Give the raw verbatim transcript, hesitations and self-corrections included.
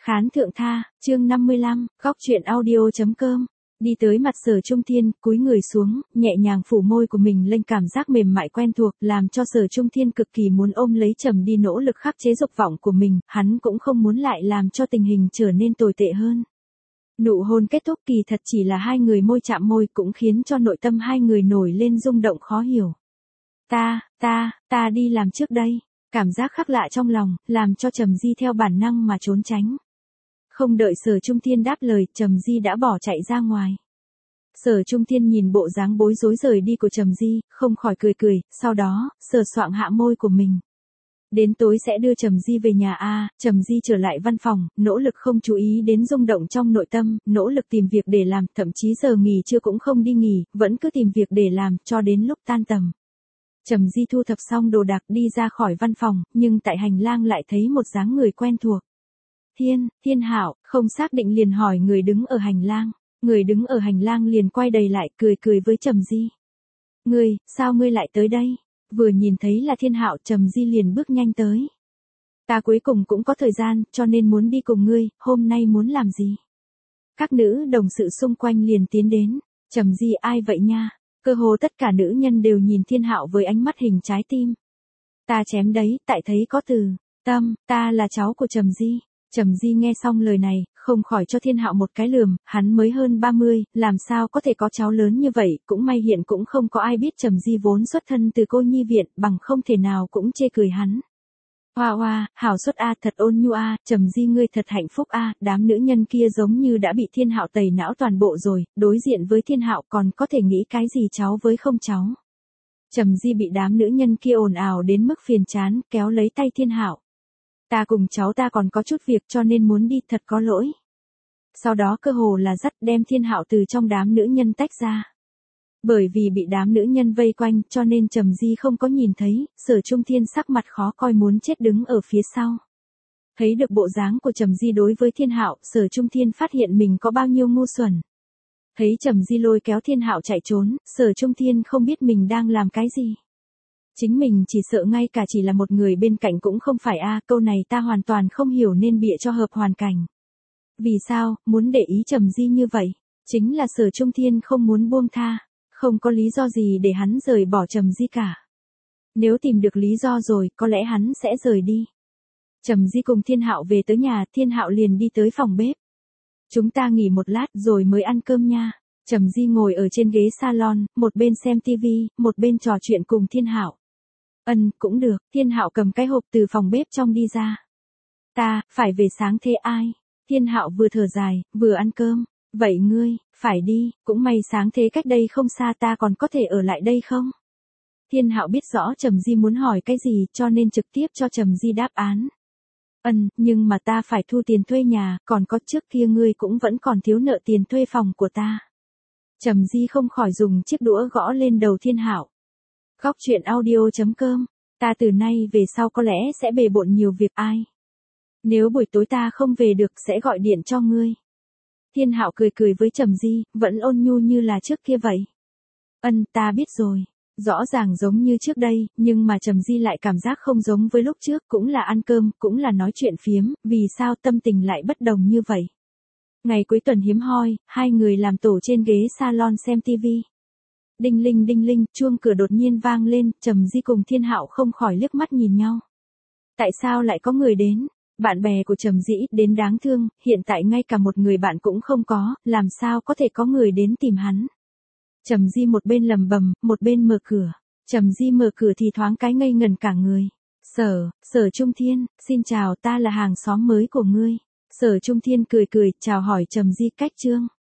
Khán thượng tha, chương năm mươi lăm, góc truyện audio.com. Đi tới mặt Sở Trung Thiên, cúi người xuống, nhẹ nhàng phủ môi của mình lên cảm giác mềm mại quen thuộc, làm cho Sở Trung Thiên cực kỳ muốn ôm lấy Trầm đi nỗ lực khắc chế dục vọng của mình, hắn cũng không muốn lại làm cho tình hình trở nên tồi tệ hơn. Nụ hôn kết thúc kỳ thật chỉ là hai người môi chạm môi cũng khiến cho nội tâm hai người nổi lên rung động khó hiểu. Ta, ta, ta đi làm trước đây. Cảm giác khác lạ trong lòng, làm cho Trầm Di theo bản năng mà trốn tránh. Không đợi Sở Trung Thiên đáp lời, Trầm Di đã bỏ chạy ra ngoài. Sở Trung Thiên nhìn bộ dáng bối rối rời đi của Trầm Di, không khỏi cười cười, sau đó, sờ soạng hạ môi của mình. Đến tối sẽ đưa Trầm Di về nhà a. Trầm Di trở lại văn phòng, nỗ lực không chú ý đến rung động trong nội tâm, nỗ lực tìm việc để làm, thậm chí giờ nghỉ trưa cũng không đi nghỉ, vẫn cứ tìm việc để làm, cho đến lúc tan tầm. Trầm Di thu thập xong đồ đạc đi ra khỏi văn phòng, nhưng tại hành lang lại thấy một dáng người quen thuộc. Thiên, Thiên Hạo, không xác định liền hỏi người đứng ở hành lang. Người đứng ở hành lang liền quay đầy lại, cười cười với Trầm Di. Ngươi, sao ngươi lại tới đây? Vừa nhìn thấy là Thiên Hạo, Trầm Di liền bước nhanh tới. Ta cuối cùng cũng có thời gian, cho nên muốn đi cùng ngươi, hôm nay muốn làm gì? Các nữ đồng sự xung quanh liền tiến đến. Trầm Di, ai vậy nha? Cơ hồ tất cả nữ nhân đều nhìn Thiên Hạo với ánh mắt hình trái tim. Ta chém đấy, tại thấy có từ tâm, ta là cháu của Trầm Di. Trầm Di nghe xong lời này, không khỏi cho Thiên Hạo một cái lườm, hắn mới hơn ba mươi, làm sao có thể có cháu lớn như vậy, cũng may hiện cũng không có ai biết Trầm Di vốn xuất thân từ cô nhi viện, bằng không thể nào cũng chê cười hắn. Hoa hoa, hảo xuất a, thật ôn nhu a, Trầm Di ngươi thật hạnh phúc a, đám nữ nhân kia giống như đã bị Thiên Hạo tẩy não toàn bộ rồi, đối diện với Thiên Hạo còn có thể nghĩ cái gì cháu với không cháu. Trầm Di bị đám nữ nhân kia ồn ào đến mức phiền chán, kéo lấy tay Thiên Hạo. Ta cùng cháu ta còn có chút việc cho nên muốn đi, thật có lỗi. Sau đó cơ hồ là dắt đem Thiên Hạo từ trong đám nữ nhân tách ra. Bởi vì bị đám nữ nhân vây quanh cho nên Trầm Di không có nhìn thấy, Sở Trung Thiên sắc mặt khó coi muốn chết đứng ở phía sau. Thấy được bộ dáng của Trầm Di đối với Thiên Hạo, Sở Trung Thiên phát hiện mình có bao nhiêu ngu xuẩn. Thấy Trầm Di lôi kéo Thiên Hạo chạy trốn, Sở Trung Thiên không biết mình đang làm cái gì. Chính mình chỉ sợ ngay cả chỉ là một người bên cạnh cũng không phải a, câu này ta hoàn toàn không hiểu nên bịa cho hợp hoàn cảnh. Vì sao, muốn để ý Trầm Di như vậy? Chính là Sở Trung Thiên không muốn buông tha, không có lý do gì để hắn rời bỏ Trầm Di cả. Nếu tìm được lý do rồi, có lẽ hắn sẽ rời đi. Trầm Di cùng Thiên Hạo về tới nhà, Thiên Hạo liền đi tới phòng bếp. Chúng ta nghỉ một lát rồi mới ăn cơm nha. Trầm Di ngồi ở trên ghế salon, một bên xem tivi, một bên trò chuyện cùng Thiên Hạo. Ân, cũng được, Thiên Hạo cầm cái hộp từ phòng bếp trong đi ra. Ta, phải về sáng thế ai? Thiên Hạo vừa thở dài, vừa ăn cơm. Vậy ngươi, phải đi, cũng may sáng thế cách đây không xa ta còn có thể ở lại đây không? Thiên Hạo biết rõ Trầm Di muốn hỏi cái gì cho nên trực tiếp cho Trầm Di đáp án. Ân, nhưng mà ta phải thu tiền thuê nhà, còn có trước kia ngươi cũng vẫn còn thiếu nợ tiền thuê phòng của ta. Trầm Di không khỏi dùng chiếc đũa gõ lên đầu Thiên Hạo. Góc truyện audio.com, ta từ nay về sau có lẽ sẽ bề bộn nhiều việc ai. Nếu buổi tối ta không về được sẽ gọi điện cho ngươi. Thiên Hạo cười cười với Trầm Di, vẫn ôn nhu như là trước kia vậy. Ân, ta biết rồi. Rõ ràng giống như trước đây, nhưng mà Trầm Di lại cảm giác không giống với lúc trước, cũng là ăn cơm, cũng là nói chuyện phiếm, vì sao tâm tình lại bất đồng như vậy. Ngày cuối tuần hiếm hoi, hai người làm tổ trên ghế salon xem tivi. Đinh linh đinh linh, chuông cửa đột nhiên vang lên, Trầm Di cùng Thiên Hạo không khỏi liếc mắt nhìn nhau. Tại sao lại có người đến? Bạn bè của Trầm Di ít đến đáng thương, hiện tại ngay cả một người bạn cũng không có, làm sao có thể có người đến tìm hắn. Trầm Di một bên lầm bầm, một bên mở cửa. Trầm Di mở cửa thì thoáng cái ngây ngần cả người. Sở, Sở Trung Thiên, xin chào, ta là hàng xóm mới của ngươi. Sở Trung Thiên cười cười, chào hỏi Trầm Di cách trương.